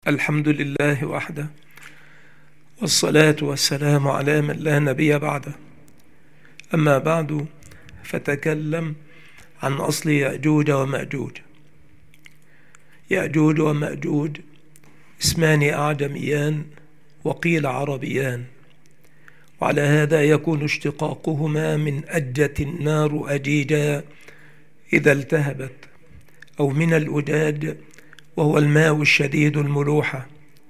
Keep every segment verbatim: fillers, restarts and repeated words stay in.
الحمد لله وحده، والصلاة والسلام على من لا نبي بعده. أما بعد، فتكلم عن أصل يأجوج ومأجوج. يأجوج ومأجوج اسمان أعجميان وقيل عربيان، وعلى هذا يكون اشتقاقهما من أجت النار أجيجا إذا التهبت، أو من الأجاج وهو الماء الشديد الملوحة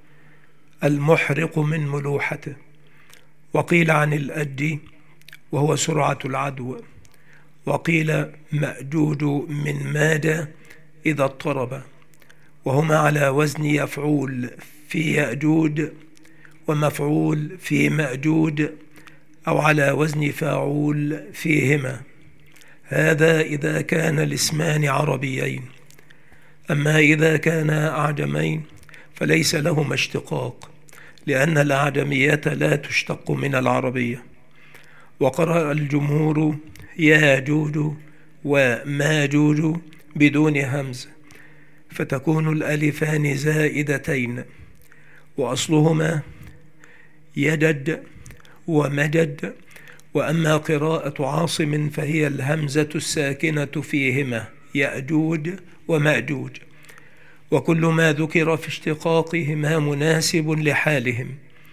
المحرق من ملوحته. وقيل عن الأج وهو سرعة العدو، وقيل مأجوج من ماد إذا اضطرب، وهما على وزن يفعول في يأجوج ومفعول في مأجوج، أو على وزن فاعول فيهما. هذا إذا كان الاسمان عربيين. أما إذا كانا أعجمين فليس لهما اشتقاق، لأن الأعجمية لا تشتق من العربية. وقرأ الجمهور ياجوج وماجوج بدون همز، فتكون الألفان زائدتين، وأصلهما يجج ومجج. وأما قراءة عاصم فهي الهمزة الساكنة فيهما يأجوج ومأجوج. وكل ما ذكر في اشتقاقهما مناسب لحالهم.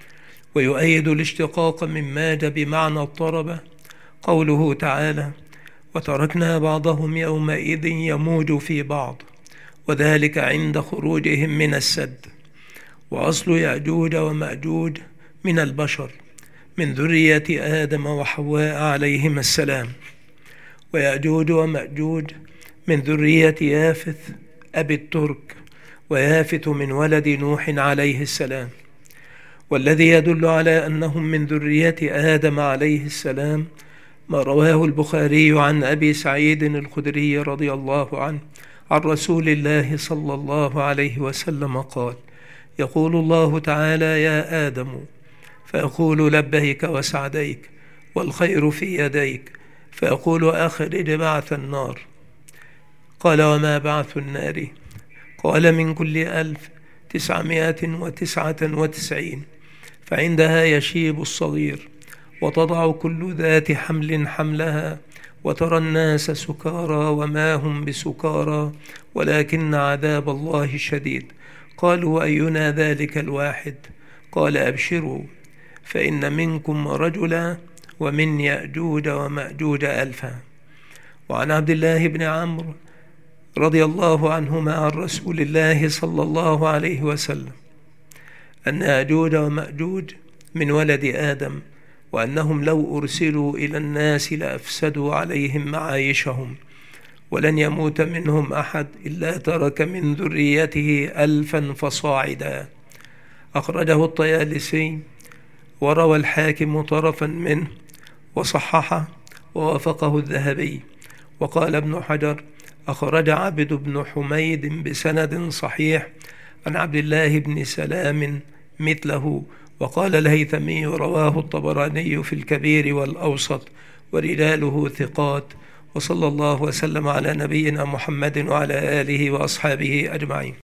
ويؤيد الاشتقاق من ماج بمعنى اضطرب قوله تعالى: وتركنا بعضهم يومئذ يموج في بعض، وذلك عند خروجهم من السد. وأصل يأجوج ومأجوج من البشر، من ذرية آدم وحواء عليهما السلام. ويأجوج ومأجوج من ذرية يافث أبي الترك، ويافث من ولد نوح عليه السلام. والذي يدل على أنهم من ذرية آدم عليه السلام ما رواه البخاري عن أبي سعيد الخدري رضي الله عنه عن رسول الله صلى الله عليه وسلم قال: يقول الله تعالى: يا آدم، فأقول لبيك وسعديك والخير في يديك، فأقول أخرج بعث النار. قال: وما بعث النار؟ قال: من كل ألف تسعمائة وتسعة وتسعين، فعندها يشيب الصغير، وتضع كل ذات حمل حملها، وترى الناس سكارى وما هم بسكارى ولكن عذاب الله شديد. قالوا: أينا ذلك الواحد؟ قال: أبشروا، فإن منكم رجلا ومن يأجوج ومأجوج ألفا. وعن عبد الله بن عمرو رضي الله عنهما عن رسول الله صلى الله عليه وسلم أن يأجوج ومأجوج من ولد آدم، وأنهم لو أرسلوا إلى الناس لأفسدوا عليهم معايشهم، ولن يموت منهم أحد إلا ترك من ذريته ألفا فصاعدا. أخرجه الطيالسي، وروى الحاكم طرفا منه وصححه ووافقه الذهبي. وقال ابن حجر: أخرج عبد بن حميد بسند صحيح عن عبد الله بن سلام مثله. وقال الهيثمي: رواه الطبراني في الكبير والأوسط، ورجاله ثقات. وصلى الله وسلم على نبينا محمد وعلى آله وأصحابه أجمعين.